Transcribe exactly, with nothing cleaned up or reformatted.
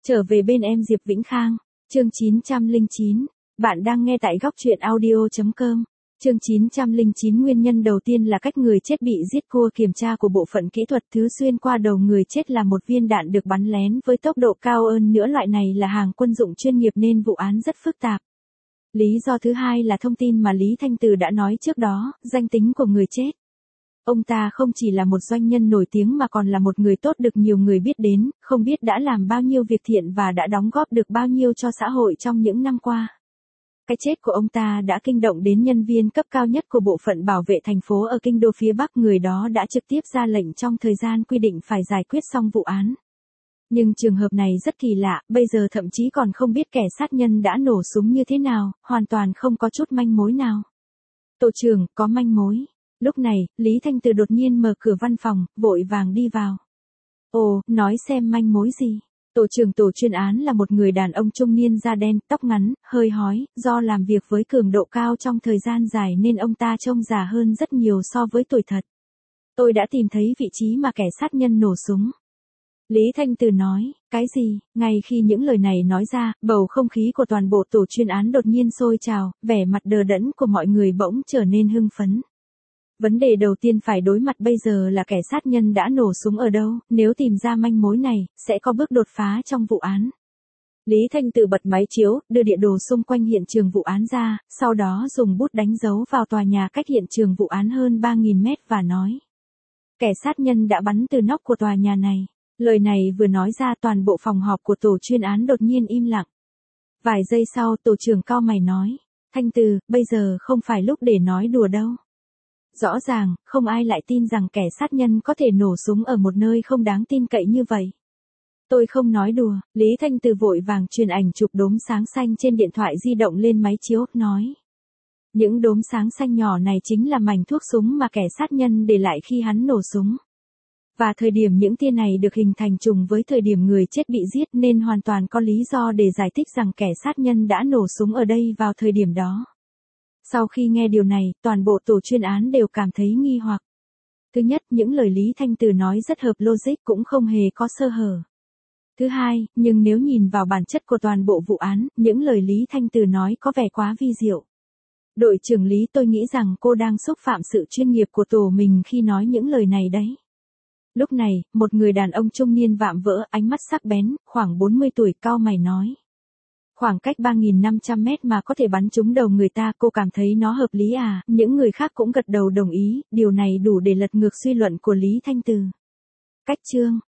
Trở về bên em Diệp Vĩnh Khang, chương chín trăm lẻ chín. Bạn đang nghe tại góc truyện audio chấm com. Chương chín trăm lẻ chín. Nguyên nhân đầu tiên là cách người chết bị giết. Cua kiểm tra của bộ phận kỹ thuật thứ xuyên qua đầu người chết là một viên đạn được bắn lén với tốc độ cao hơn nữa, loại này là hàng quân dụng chuyên nghiệp nên vụ án rất phức tạp. Lý do thứ hai là thông tin mà Lý Thanh Từ đã nói trước đó, danh tính của người chết. Ông ta không chỉ là một doanh nhân nổi tiếng mà còn là một người tốt được nhiều người biết đến, không biết đã làm bao nhiêu việc thiện và đã đóng góp được bao nhiêu cho xã hội trong những năm qua. Cái chết của ông ta đã kinh động đến nhân viên cấp cao nhất của bộ phận bảo vệ thành phố ở kinh đô phía Bắc, người đó đã trực tiếp ra lệnh trong thời gian quy định phải giải quyết xong vụ án. Nhưng trường hợp này rất kỳ lạ, bây giờ thậm chí còn không biết kẻ sát nhân đã nổ súng như thế nào, hoàn toàn không có chút manh mối nào. Tổ trưởng, có manh mối. Lúc này, Lý Thanh Từ đột nhiên mở cửa văn phòng, vội vàng đi vào. Ồ, nói xem manh mối gì. Tổ trưởng tổ chuyên án là một người đàn ông trung niên da đen, tóc ngắn, hơi hói, do làm việc với cường độ cao trong thời gian dài nên ông ta trông già hơn rất nhiều so với tuổi thật. Tôi đã tìm thấy vị trí mà kẻ sát nhân nổ súng. Lý Thanh Từ nói, cái gì? Ngay khi những lời này nói ra, bầu không khí của toàn bộ tổ chuyên án đột nhiên sôi trào, vẻ mặt đờ đẫn của mọi người bỗng trở nên hưng phấn. Vấn đề đầu tiên phải đối mặt bây giờ là kẻ sát nhân đã nổ súng ở đâu, nếu tìm ra manh mối này, sẽ có bước đột phá trong vụ án. Lý Thanh Từ bật máy chiếu, đưa địa đồ xung quanh hiện trường vụ án ra, sau đó dùng bút đánh dấu vào tòa nhà cách hiện trường vụ án hơn ba nghìn mét và nói. Kẻ sát nhân đã bắn từ nóc của tòa nhà này. Lời này vừa nói ra toàn bộ phòng họp của tổ chuyên án đột nhiên im lặng. Vài giây sau tổ trưởng cau mày nói. Thanh Từ, bây giờ không phải lúc để nói đùa đâu. Rõ ràng, không ai lại tin rằng kẻ sát nhân có thể nổ súng ở một nơi không đáng tin cậy như vậy. Tôi không nói đùa, Lý Thanh Từ vội vàng truyền ảnh chụp đốm sáng xanh trên điện thoại di động lên máy chiếu, nói. Những đốm sáng xanh nhỏ này chính là mảnh thuốc súng mà kẻ sát nhân để lại khi hắn nổ súng. Và thời điểm những tia này được hình thành trùng với thời điểm người chết bị giết nên hoàn toàn có lý do để giải thích rằng kẻ sát nhân đã nổ súng ở đây vào thời điểm đó. Sau khi nghe điều này, toàn bộ tổ chuyên án đều cảm thấy nghi hoặc. Thứ nhất, những lời Lý Thanh Từ nói rất hợp logic, cũng không hề có sơ hở. Thứ hai, nhưng nếu nhìn vào bản chất của toàn bộ vụ án, những lời Lý Thanh Từ nói có vẻ quá vi diệu. Đội trưởng Lý, tôi nghĩ rằng cô đang xúc phạm sự chuyên nghiệp của tổ mình khi nói những lời này đấy. Lúc này, một người đàn ông trung niên vạm vỡ, ánh mắt sắc bén, khoảng bốn mươi tuổi, cau mày nói. Khoảng cách ba nghìn năm trăm mét mà có thể bắn trúng đầu người ta, cô cảm thấy nó hợp lý à? Những người khác cũng gật đầu đồng ý, điều này đủ để lật ngược suy luận của Lý Thanh Từ. Cách chương,